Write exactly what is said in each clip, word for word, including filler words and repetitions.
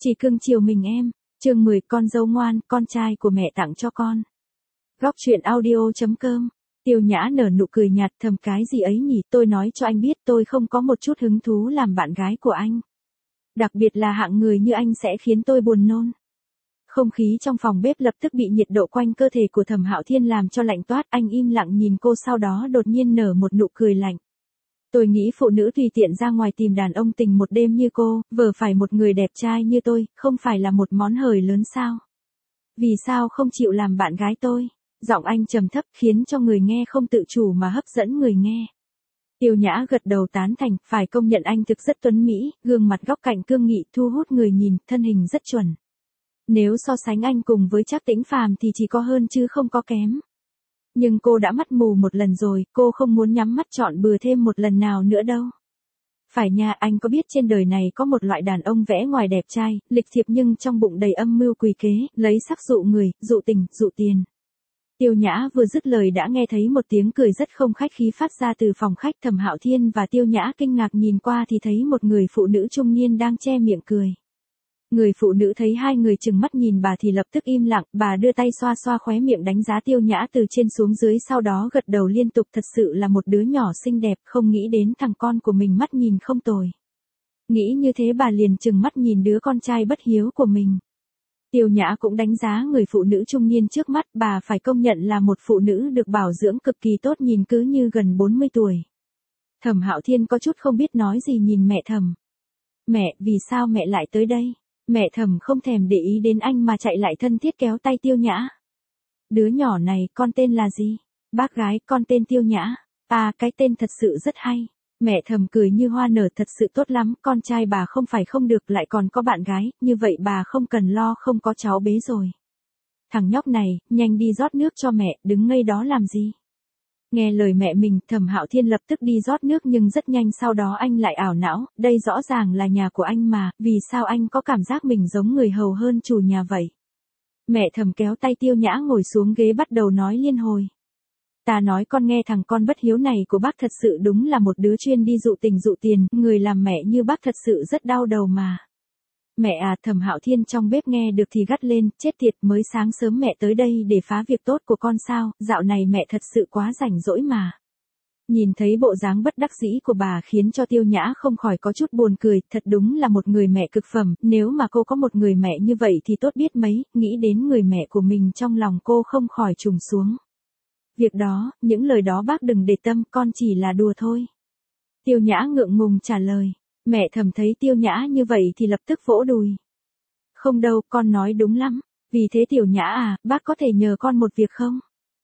Chỉ cưng chiều mình em. Chương mười con dâu ngoan, con trai của mẹ tặng cho con. Góc truyện audio chấm com. Tiêu Nhã nở nụ cười nhạt, thầm cái gì ấy nhỉ, tôi nói cho anh biết tôi không có một chút hứng thú làm bạn gái của anh. Đặc biệt là hạng người như anh sẽ khiến tôi buồn nôn. Không khí trong phòng bếp lập tức bị nhiệt độ quanh cơ thể của Thẩm Hạo Thiên làm cho lạnh toát, anh im lặng nhìn cô sau đó đột nhiên nở một nụ cười lạnh. Tôi nghĩ phụ nữ tùy tiện ra ngoài tìm đàn ông tình một đêm như cô, vờ phải một người đẹp trai như tôi, không phải là một món hời lớn sao? Vì sao không chịu làm bạn gái tôi? Giọng anh trầm thấp khiến cho người nghe không tự chủ mà hấp dẫn người nghe. Tiêu Nhã gật đầu tán thành, phải công nhận anh thực rất tuấn mỹ, gương mặt góc cạnh cương nghị thu hút người nhìn, thân hình rất chuẩn. Nếu so sánh anh cùng với Trác Tĩnh Phàm thì chỉ có hơn chứ không có kém. Nhưng cô đã mắt mù một lần rồi, cô không muốn nhắm mắt chọn bừa thêm một lần nào nữa đâu. Phải nha, anh có biết trên đời này có một loại đàn ông vẽ ngoài đẹp trai, lịch thiệp nhưng trong bụng đầy âm mưu quỷ kế, lấy sắc dụ người, dụ tình, dụ tiền. Tiêu Nhã vừa dứt lời đã nghe thấy một tiếng cười rất không khách khí phát ra từ phòng khách. Thẩm Hạo Thiên và Tiêu Nhã kinh ngạc nhìn qua thì thấy một người phụ nữ trung niên đang che miệng cười. Người phụ nữ thấy hai người chừng mắt nhìn bà thì lập tức im lặng, bà đưa tay xoa xoa khóe miệng đánh giá Tiêu Nhã từ trên xuống dưới, sau đó gật đầu liên tục, thật sự là một đứa nhỏ xinh đẹp, không nghĩ đến thằng con của mình mắt nhìn không tồi. Nghĩ như thế bà liền chừng mắt nhìn đứa con trai bất hiếu của mình. Tiêu Nhã cũng đánh giá người phụ nữ trung niên trước mắt, bà phải công nhận là một phụ nữ được bảo dưỡng cực kỳ tốt, nhìn cứ như gần bốn mươi tuổi. Thẩm Hạo Thiên có chút không biết nói gì nhìn mẹ Thẩm. Mẹ, vì sao mẹ lại tới đây? Mẹ Thẩm không thèm để ý đến anh mà chạy lại thân thiết kéo tay Tiêu Nhã. Đứa nhỏ này, con tên là gì? Bác gái, con tên Tiêu Nhã. À, cái tên thật sự rất hay. Mẹ Thẩm cười như hoa nở, thật sự tốt lắm, con trai bà không phải không được lại còn có bạn gái, như vậy bà không cần lo không có cháu bế rồi. Thằng nhóc này, nhanh đi rót nước cho mẹ, đứng ngây đó làm gì? Nghe lời mẹ mình, Thẩm Hạo Thiên lập tức đi rót nước nhưng rất nhanh sau đó anh lại ảo não, đây rõ ràng là nhà của anh mà, vì sao anh có cảm giác mình giống người hầu hơn chủ nhà vậy? Mẹ Thẩm kéo tay Tiêu Nhã ngồi xuống ghế bắt đầu nói liên hồi. Ta nói con nghe, thằng con bất hiếu này của bác thật sự đúng là một đứa chuyên đi dụ tình dụ tiền, người làm mẹ như bác thật sự rất đau đầu mà. Mẹ à, Thẩm Hạo Thiên trong bếp nghe được thì gắt lên, chết tiệt, mới sáng sớm mẹ tới đây để phá việc tốt của con sao, dạo này mẹ thật sự quá rảnh rỗi mà. Nhìn thấy bộ dáng bất đắc dĩ của bà khiến cho Tiêu Nhã không khỏi có chút buồn cười, thật đúng là một người mẹ cực phẩm, nếu mà cô có một người mẹ như vậy thì tốt biết mấy, nghĩ đến người mẹ của mình trong lòng cô không khỏi trùng xuống. Việc đó, những lời đó bác đừng để tâm, con chỉ là đùa thôi. Tiêu Nhã ngượng ngùng trả lời. Mẹ Thẩm thấy Tiêu Nhã như vậy thì lập tức vỗ đùi. Không đâu, con nói đúng lắm. Vì thế Tiểu Nhã à, bác có thể nhờ con một việc không?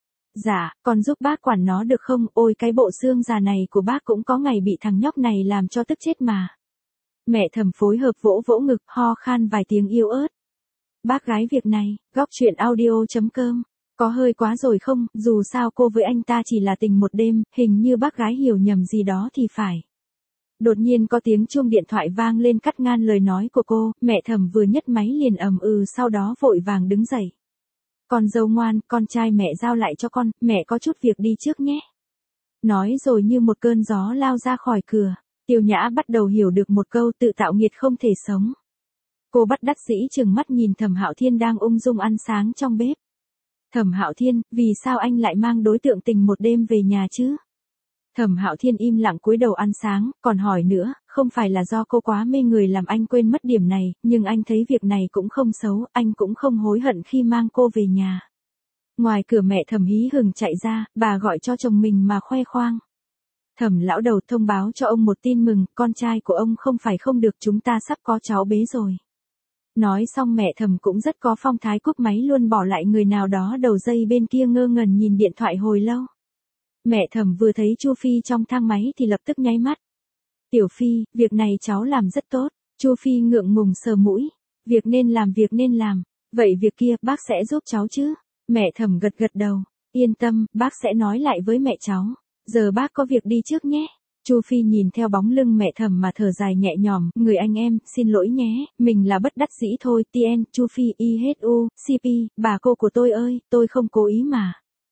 Dạ, con giúp bác quản nó được không? Ôi cái bộ xương già này của bác cũng có ngày bị thằng nhóc này làm cho tức chết mà. Mẹ Thẩm phối hợp vỗ vỗ ngực, ho khan vài tiếng yếu ớt. Bác gái việc này, góc truyện audio chấm com. Có hơi quá rồi không, dù sao cô với anh ta chỉ là tình một đêm, hình như bác gái hiểu nhầm gì đó thì phải. Đột nhiên có tiếng chuông điện thoại vang lên cắt ngang lời nói của cô, mẹ Thẩm vừa nhấc máy liền ầm ừ sau đó vội vàng đứng dậy. Con dâu ngoan, con trai mẹ giao lại cho con, mẹ có chút việc đi trước nhé. Nói rồi như một cơn gió lao ra khỏi cửa, Tiêu Nhã bắt đầu hiểu được một câu tự tạo nghiệt không thể sống. Cô bất đắc dĩ trừng mắt nhìn Thẩm Hạo Thiên đang ung dung ăn sáng trong bếp. Thẩm Hạo Thiên, vì sao anh lại mang đối tượng tình một đêm về nhà chứ? Thẩm Hạo Thiên im lặng cúi đầu ăn sáng, còn hỏi nữa, không phải là do cô quá mê người làm anh quên mất điểm này, nhưng anh thấy việc này cũng không xấu, anh cũng không hối hận khi mang cô về nhà. Ngoài cửa mẹ Thẩm hí hửng chạy ra, bà gọi cho chồng mình mà khoe khoang. Thẩm lão đầu thông báo cho ông một tin mừng, con trai của ông không phải không được, chúng ta sắp có cháu bế rồi. Nói xong mẹ Thẩm cũng rất có phong thái cúp máy luôn, bỏ lại người nào đó đầu dây bên kia ngơ ngẩn nhìn điện thoại hồi lâu. Mẹ Thẩm vừa thấy Chu Phi trong thang máy thì lập tức nháy mắt. Tiểu Phi, việc này cháu làm rất tốt. Chu Phi ngượng ngùng sờ mũi. Việc nên làm việc nên làm. Vậy việc kia bác sẽ giúp cháu chứ? Mẹ Thẩm gật gật đầu. Yên tâm, bác sẽ nói lại với mẹ cháu. Giờ bác có việc đi trước nhé. Chu Phi nhìn theo bóng lưng mẹ Thẩm mà thở dài nhẹ nhõm, người anh em, xin lỗi nhé, mình là bất đắc dĩ thôi, tn, Chu Phi, i hát u, xê pê, bà cô của tôi ơi, tôi không cố ý mà.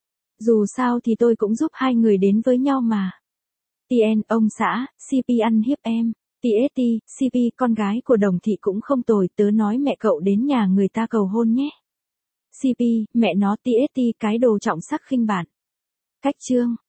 Dù sao thì tôi cũng giúp hai người đến với nhau mà. tn, ông xã, xê pê ăn hiếp em. tê ét tê, xê pê, con gái của Đồng Thị cũng không tồi, tớ nói mẹ cậu đến nhà người ta cầu hôn nhé. xê pê, mẹ nó tê ét tê cái đồ trọng sắc khinh bạn. Cách chương